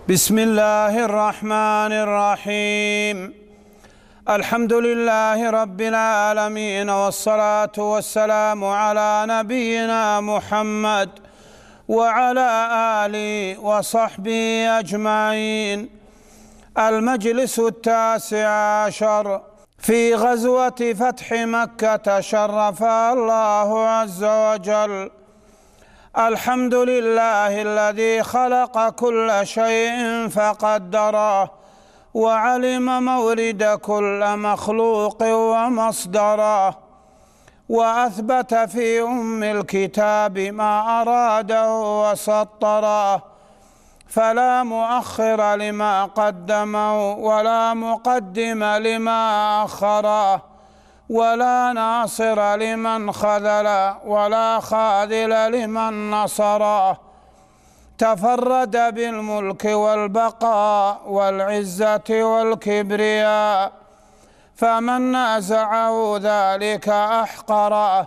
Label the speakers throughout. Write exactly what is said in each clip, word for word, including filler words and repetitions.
Speaker 1: بسم الله الرحمن الرحيم. الحمد لله رب العالمين، والصلاة والسلام على نبينا محمد وعلى آله وصحبه أجمعين. المجلس التاسع عشر في غزوة فتح مكة شرفها الله عز وجل. الحمد لله الذي خلق كل شيء فقدره، وعلم مورد كل مخلوق ومصدره، وأثبت في أم الكتاب ما أراده وسطره، فلا مؤخر لما قدمه ولا مقدم لما أخره، ولا ناصر لمن خذل ولا خاذل لمن نصره. تفرد بالملك والبقاء والعزة والكبرياء، فمن نازعه ذلك أحقره.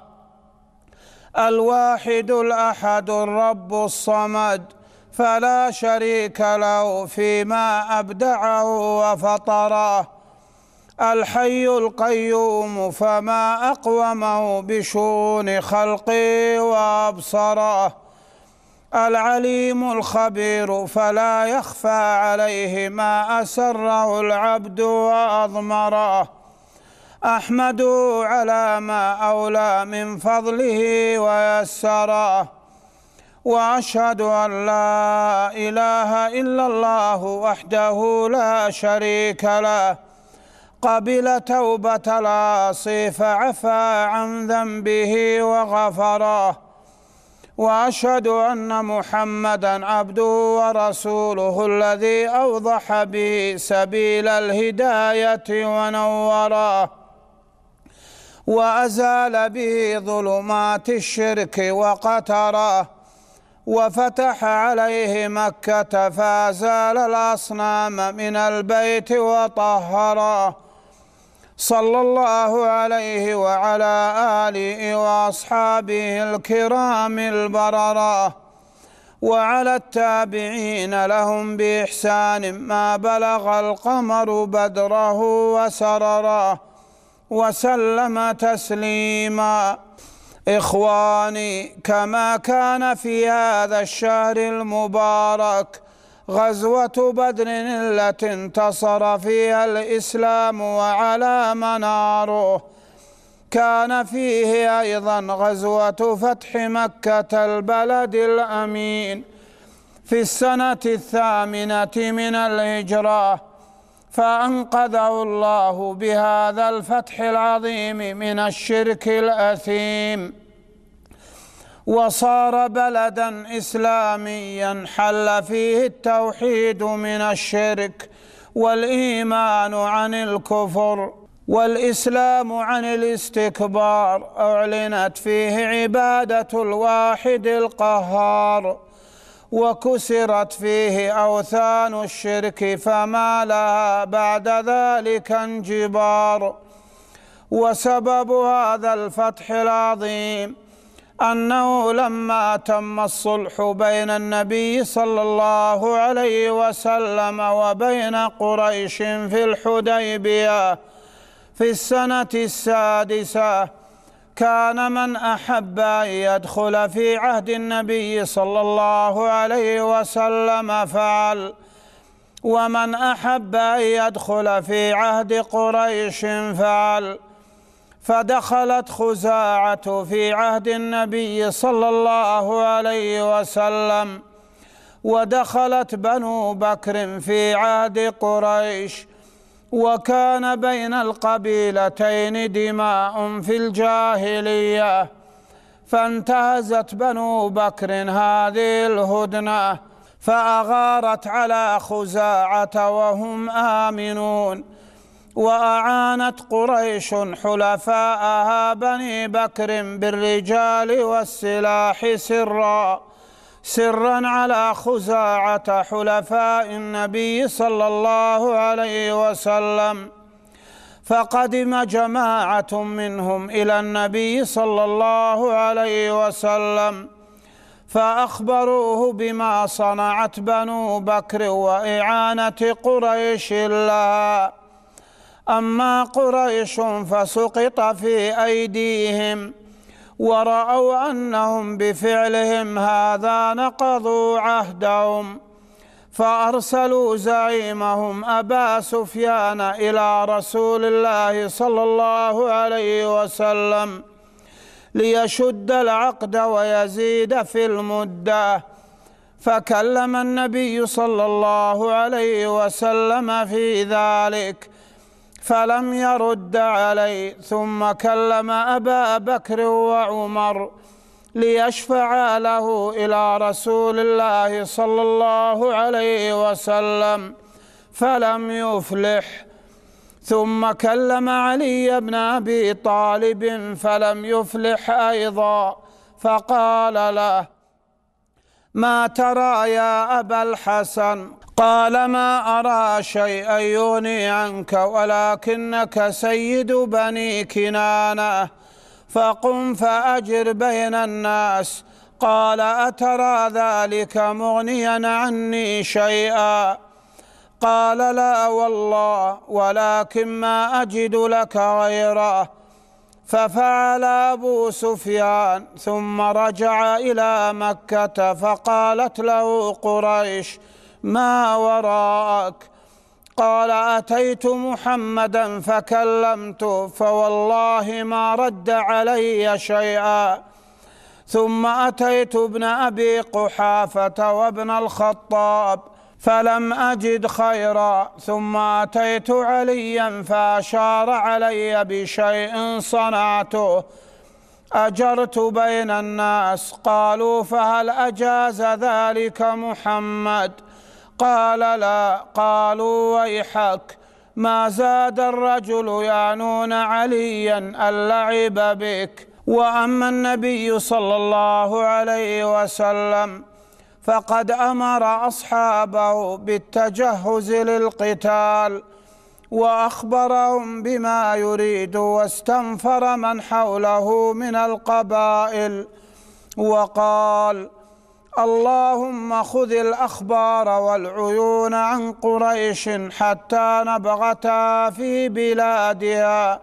Speaker 1: الواحد الأحد الرب الصمد، فلا شريك له فيما أبدعه وفطره. الحي القيوم، فما أقومه بشؤون خلقه وأبصره. العليم الخبير، فلا يخفى عليه ما أسره العبد وأضمره. أحمده على ما أولى من فضله ويسره، وأشهد أن لا إله إلا الله وحده لا شريك له، قبل توبة العاصي فعفى عن ذنبه وغفره. وأشهد أن محمدًا عبده ورسوله الذي أوضح به سبيل الهداية ونوره، وأزال به ظلمات الشرك وقتره، وفتح عليه مكة فأزال الأصنام من البيت وطهره. صلى الله عليه وعلى آله وأصحابه الكرام البررة، وعلى التابعين لهم بإحسان ما بلغ القمر بدره وسرره، وسلم تسليما. إخواني، كما كان في هذا الشهر المبارك غزوة بدر التي انتصر فيها الإسلام وعلى مناره، كان فيه أيضا غزوة فتح مكة البلد الأمين في السنة الثامنة من الهجرة، فأنقذه الله بهذا الفتح العظيم من الشرك الأثيم، وصار بلدا إسلاميا حل فيه التوحيد من الشرك، والإيمان عن الكفر، والإسلام عن الاستكبار. أعلنت فيه عبادة الواحد القهار، وكسرت فيه أوثان الشرك، فما لها بعد ذلك انجبار. وسبب هذا الفتح العظيم أنه لما تم الصلح بين النبي صلى الله عليه وسلم وبين قريش في الحديبية في السنة السادسة، كان من أحب أن يدخل في عهد النبي صلى الله عليه وسلم فعل، ومن أحب أن يدخل في عهد قريش فعل. فدخلت خزاعة في عهد النبي صلى الله عليه وسلم، ودخلت بنو بكر في عهد قريش، وكان بين القبيلتين دماء في الجاهلية، فانتهزت بنو بكر هذه الهدنة فأغارت على خزاعة وهم آمنون، وأعانت قريش حلفاءها بني بكر بالرجال والسلاح سرا سرا على خزاعة حلفاء النبي صلى الله عليه وسلم. فقدم جماعة منهم إلى النبي صلى الله عليه وسلم، فأخبروه بما صنعت بنو بكر وإعانة قريش لها. أما قريش فسقط في أيديهم، ورأوا أنهم بفعلهم هذا نقضوا عهدهم، فأرسلوا زعيمهم أبا سفيان إلى رسول الله صلى الله عليه وسلم ليشد العقد ويزيد في المدة. فكلم النبي صلى الله عليه وسلم في ذلك فلم يرد عليه، ثم كلم أبا بكر وعمر ليشفعا له إلى رسول الله صلى الله عليه وسلم فلم يفلح، ثم كلم علي بن أبي طالب فلم يفلح أيضا، فقال له: ما ترى يا أبا الحسن؟ قال: ما أرى شيئا يغني عنك، ولكنك سيد بني كنانة، فقم فأجر بين الناس. قال: أترى ذلك مغنيا عني شيئا؟ قال: لا والله، ولكن ما أجد لك غيره. ففعل أبو سفيان، ثم رجع إلى مكة، فقالت له قريش: ما وراءك؟ قال: أتيت محمدا فكلمته، فوالله ما رد علي شيئا. ثم أتيت ابن أبي قحافة وابن الخطاب فلم أجد خيرا. ثم أتيت عليا فأشار علي بشيء صنعته، أجرت بين الناس. قالوا: فهل أجاز ذلك محمد؟ قال: لا. قالوا: ويحك، ما زاد الرجل يعنون عليا اللعب بك. وأما النبي صلى الله عليه وسلم فقد أمر أصحابه بالتجهز للقتال، وأخبرهم بما يريد، واستنفر من حوله من القبائل، وقال: اللهم خذ الأخبار والعيون عن قريش حتى نبغتها في بلادها.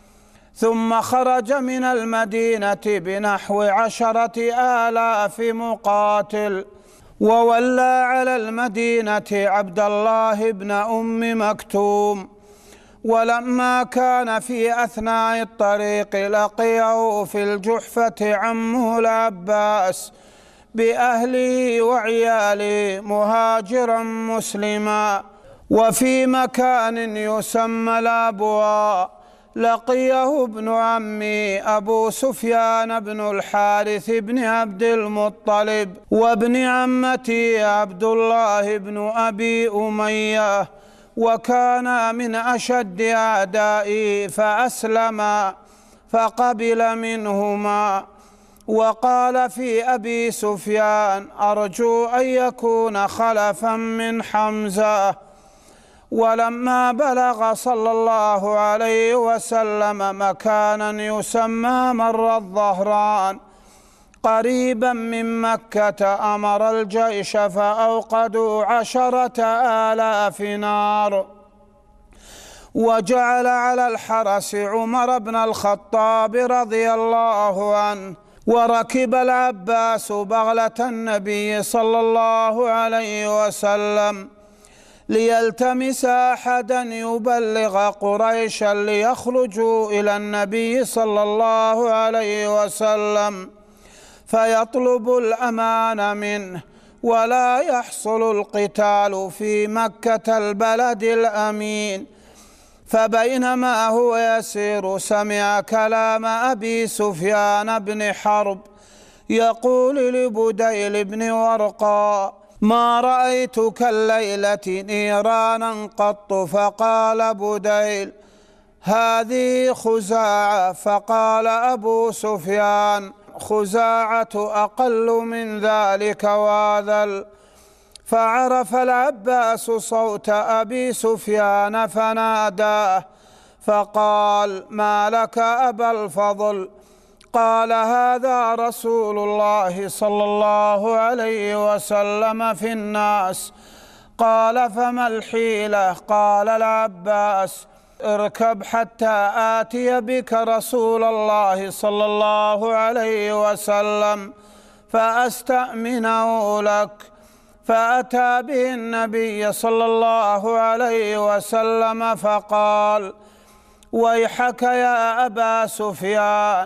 Speaker 1: ثم خرج من المدينة بنحو عشرة آلاف مقاتل، وولى على المدينة عبد الله بن أم مكتوم. ولما كان في أثناء الطريق لقيه في الجحفة عمه العباس بأهله وعياله مهاجرا مسلما، وفي مكان يسمى الأبواء لقيه ابن عمي أبو سفيان بن الحارث بن عبد المطلب، وابن عمتي عبد الله بن أبي أمية، وكان من أشد أعدائي، فأسلما فقبل منهما. وقال في أبي سفيان: أرجو أن يكون خلفا من حمزة. ولما بلغ صلى الله عليه وسلم مكانا يسمى مر الظهران قريبا من مكة أمر الجيش فأوقدوا عشرة آلاف نار، وجعل على الحرس عمر بن الخطاب رضي الله عنه، وركب العباس بغلة النبي صلى الله عليه وسلم ليلتمس أحدا يبلغ قريشا ليخرجوا إلى النبي صلى الله عليه وسلم فيطلب الأمان منه، ولا يحصل القتال في مكة البلد الأمين. فبينما هو يسير سمع كلام أبي سفيان بن حرب يقول لبديل بن ورقاء: ما رأيتك الليلة نيرانا قط. فقال بديل: هذه خزاعة. فقال أبو سفيان: خزاعة أقل من ذلك واذل. فعرف العباس صوت أبي سفيان فناداه فقال: ما لك أبا الفضل؟ قال: هذا رسول الله صلى الله عليه وسلم في الناس. قال: فما الحيلة؟ قال العباس: اركب حتى آتي بك رسول الله صلى الله عليه وسلم فأستأمنه لك. فأتى به النبي صلى الله عليه وسلم فقال: ويحك يا أبا سفيان،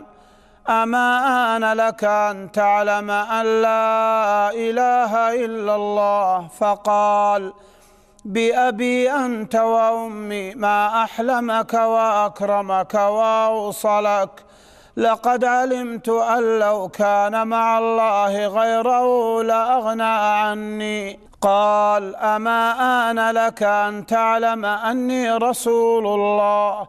Speaker 1: أما آن لك أن تعلم أن لا إله إلا الله؟ فقال: بأبي أنت وأمي ما أحلمك وأكرمك وأوصلك، لقد علمت أن لو كان مع الله غيره لأغنى عني. قال: أما آن لك أن تعلم أني رسول الله؟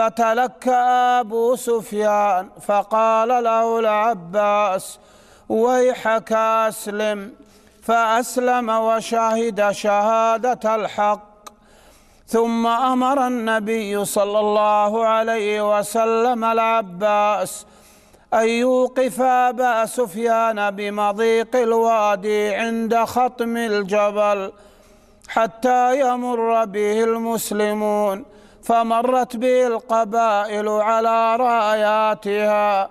Speaker 1: فتلكأ أبو سفيان فقال له العباس: ويحك أسلم. فأسلم وشهد شهادة الحق. ثم أمر النبي صلى الله عليه وسلم العباس أن يوقف أبا سفيان بمضيق الوادي عند خطم الجبل حتى يمر به المسلمون. فمرت به القبائل على راياتها،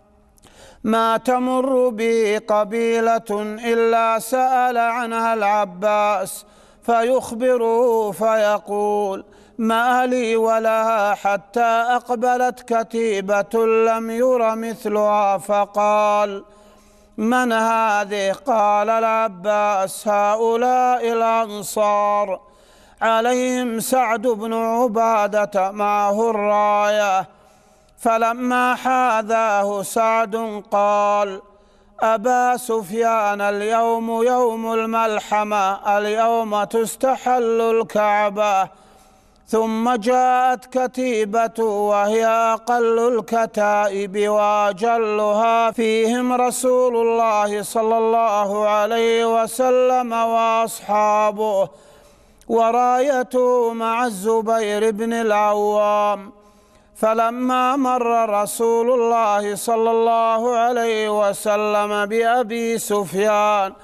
Speaker 1: ما تمر به قبيلة إلا سأل عنها العباس فيخبره فيقول: ما لي ولها حتى أقبلت كتيبة لم ير مثلها. فقال: من هذه؟ قال العباس: هؤلاء الأنصار، عليهم سعد بن عبادة معه الراية. فلما حاذاه سعد قال: أبا سفيان، اليوم يوم الملحمة، اليوم تستحل الكعبة. ثم جاءت كتيبة وهي أقل الكتائب وأجلها، فيهم رسول الله صلى الله عليه وسلم وأصحابه، ورايته مع الزبير بن العوام. فلما مر رسول الله صلى الله عليه وسلم بأبي سفيان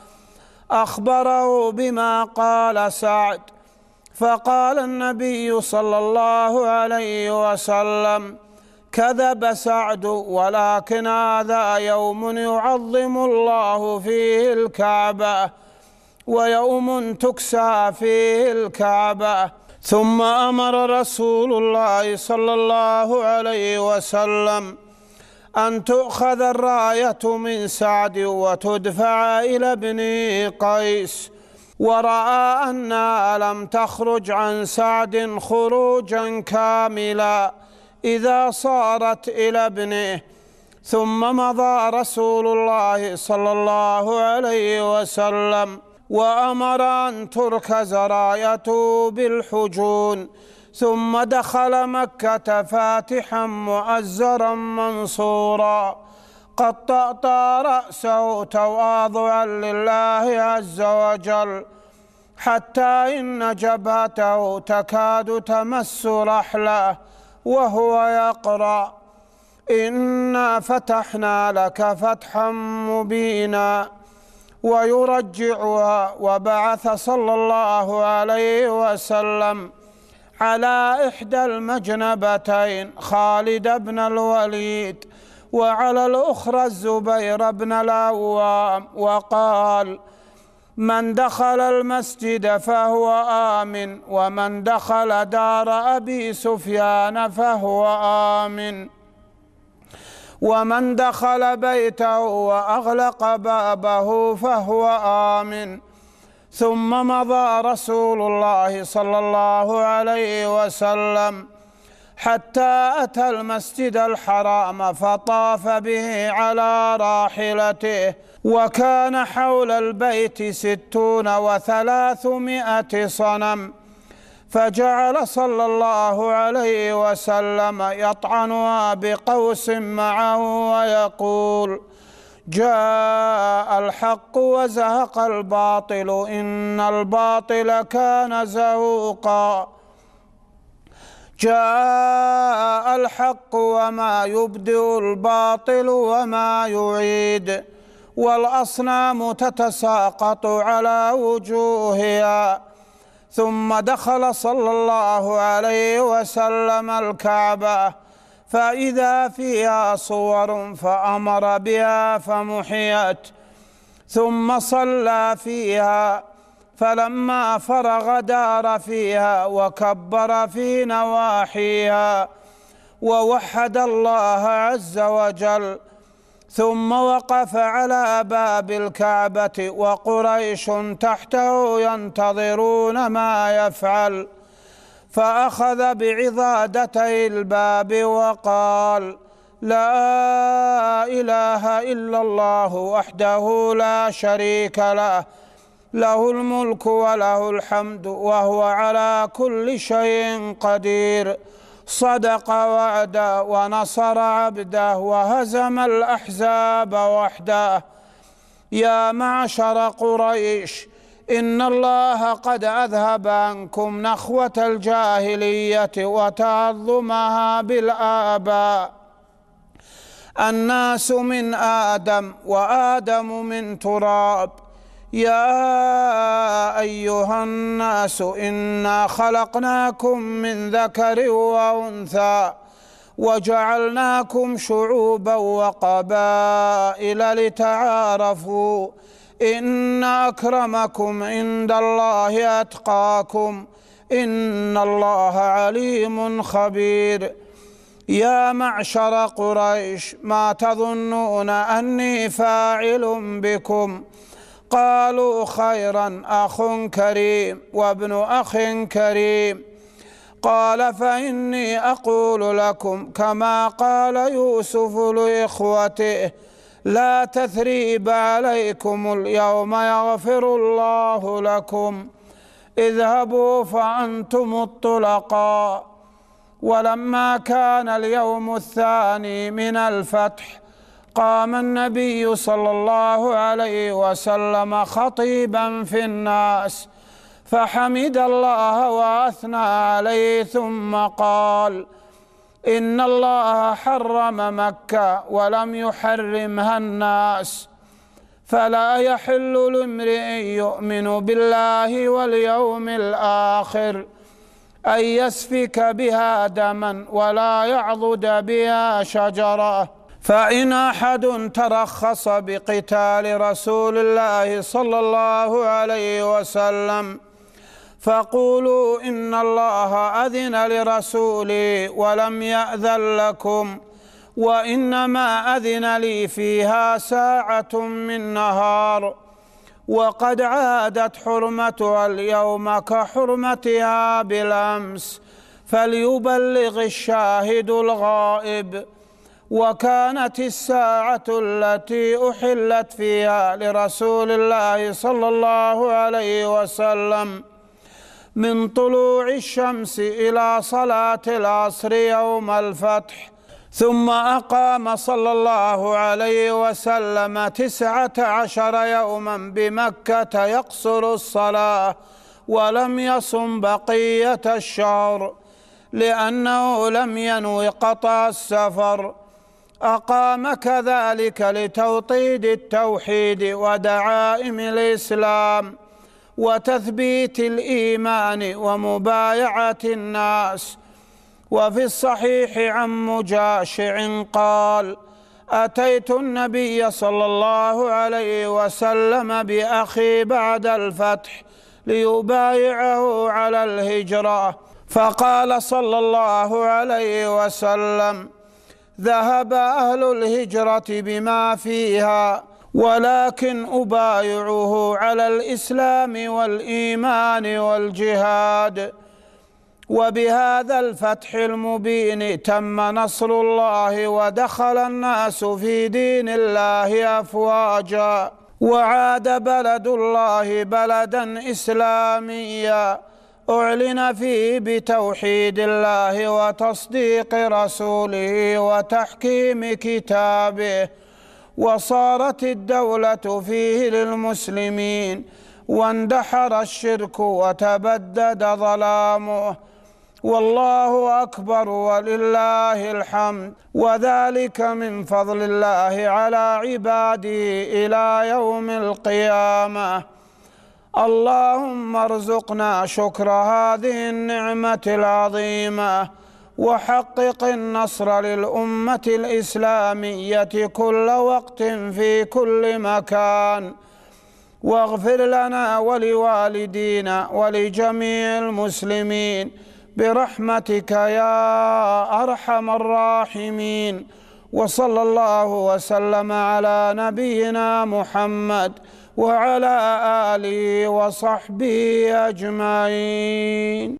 Speaker 1: أخبره بما قال سعد. فقال النبي صلى الله عليه وسلم: كذب سعد، ولكن هذا يوم يعظم الله فيه الكعبة، ويوم تكسى فيه الكعبة. ثم أمر رسول الله صلى الله عليه وسلم أن تؤخذ الراية من سعد وتدفع إلى ابن قيس، ورأى أنها لم تخرج عن سعد خروجا كاملا إذا صارت إلى ابنه. ثم مضى رسول الله صلى الله عليه وسلم وأمر أن تركز رايته بالحجون، ثم دخل مكة فاتحا مؤزرا منصورا قد طأطأ رأسه تواضعا لله عز وجل، حتى إن جبهته تكاد تمس رحله وهو يقرأ: إنا فتحنا لك فتحا مبينا، ويرجعها. وبعث صلى الله عليه وسلم على إحدى المجنبتين خالد بن الوليد، وعلى الأخرى الزبير بن العوام، وقال: من دخل المسجد فهو آمن، ومن دخل دار أبي سفيان فهو آمن، ومن دخل بيته وأغلق بابه فهو آمن. ثم مضى رسول الله صلى الله عليه وسلم حتى أتى المسجد الحرام فطاف به على راحلته، وكان حول البيت ستون وثلاثمائة صنم، فجعل صلى الله عليه وسلم يطعنها بقوس معه ويقول: جاء الحق وزهق الباطل، إن الباطل كان زهوقا. جاء الحق وما يبدئ الباطل وما يعيد، والأصنام تتساقط على وجوهها. ثم دخل صلى الله عليه وسلم الكعبة فإذا فيها صور فأمر بها فمحيت، ثم صلى فيها، فلما فرغ دار فيها وكبر في نواحيها ووحد الله عز وجل، ثم وقف على باب الكعبة وقريش تحته ينتظرون ما يفعل، فأخذ بعضادتي الباب وقال: لا إله إلا الله وحده لا شريك له، له الملك وله الحمد وهو على كل شيء قدير، صدق وعده ونصر عبده وهزم الأحزاب وحده. يا معشر قريش، إن الله قد أذهب عنكم نخوة الجاهلية وتعظمها بالآباء. الناس من آدم وآدم من تراب. يا أيها الناس إنا خلقناكم من ذكر وأنثى وجعلناكم شعوبا وقبائل لتعارفوا، إن أكرمكم عند الله أتقاكم، إن الله عليم خبير. يا معشر قريش، ما تظنون أني فاعل بكم؟ قالوا: خيرا، أخ كريم وابن أخ كريم. قال: فإني أقول لكم كما قال يوسف لإخوته: لا تثريب عليكم اليوم يغفر الله لكم، اذهبوا فأنتم الطلقاء. ولما كان اليوم الثاني من الفتح قام النبي صلى الله عليه وسلم خطيبا في الناس، فحمد الله وأثنى عليه، ثم قال: إن الله حرم مكة ولم يحرمها الناس، فلا يحل لامرئ يؤمن بالله واليوم الآخر أن يسفك بها دما ولا يعضد بها شجرة. فإن أحد ترخص بقتال رسول الله صلى الله عليه وسلم فقولوا: إن الله أذن لرسوله ولم يأذن لكم، وإنما أذن لي فيها ساعة من نهار، وقد عادت حرمتها اليوم كحرمتها بالأمس، فليبلغ الشاهد الغائب. وكانت الساعة التي أحلت فيها لرسول الله صلى الله عليه وسلم من طلوع الشمس إلى صلاة العصر يوم الفتح. ثم أقام صلى الله عليه وسلم تسعة عشر يوما بمكة يقصر الصلاة، ولم يصم بقية الشهر لأنه لم ينو قطع السفر. أقام كذلك لتوطيد التوحيد ودعائم الإسلام وتثبيت الإيمان ومبايعة الناس. وفي الصحيح عن مجاشع قال: أتيت النبي صلى الله عليه وسلم بأخي بعد الفتح ليبايعه على الهجرة، فقال صلى الله عليه وسلم: ذهب أهل الهجرة بما فيها، ولكن أبايعه على الإسلام والإيمان والجهاد. وبهذا الفتح المبين تم نصر الله، ودخل الناس في دين الله أفواجا، وعاد بلد الله بلدا إسلاميا أعلن فيه بتوحيد الله وتصديق رسوله وتحكيم كتابه، وصارت الدولة فيه للمسلمين، واندحر الشرك وتبدد ظلامه، والله أكبر ولله الحمد، وذلك من فضل الله على عباده إلى يوم القيامة. اللهم ارزقنا شكر هذه النعمة العظيمة، وحقق النصر للأمة الإسلامية كل وقت في كل مكان، واغفر لنا ولوالدينا ولجميع المسلمين برحمتك يا أرحم الراحمين. وصلى الله وسلم على نبينا محمد وعلى آله وصحبه أجمعين.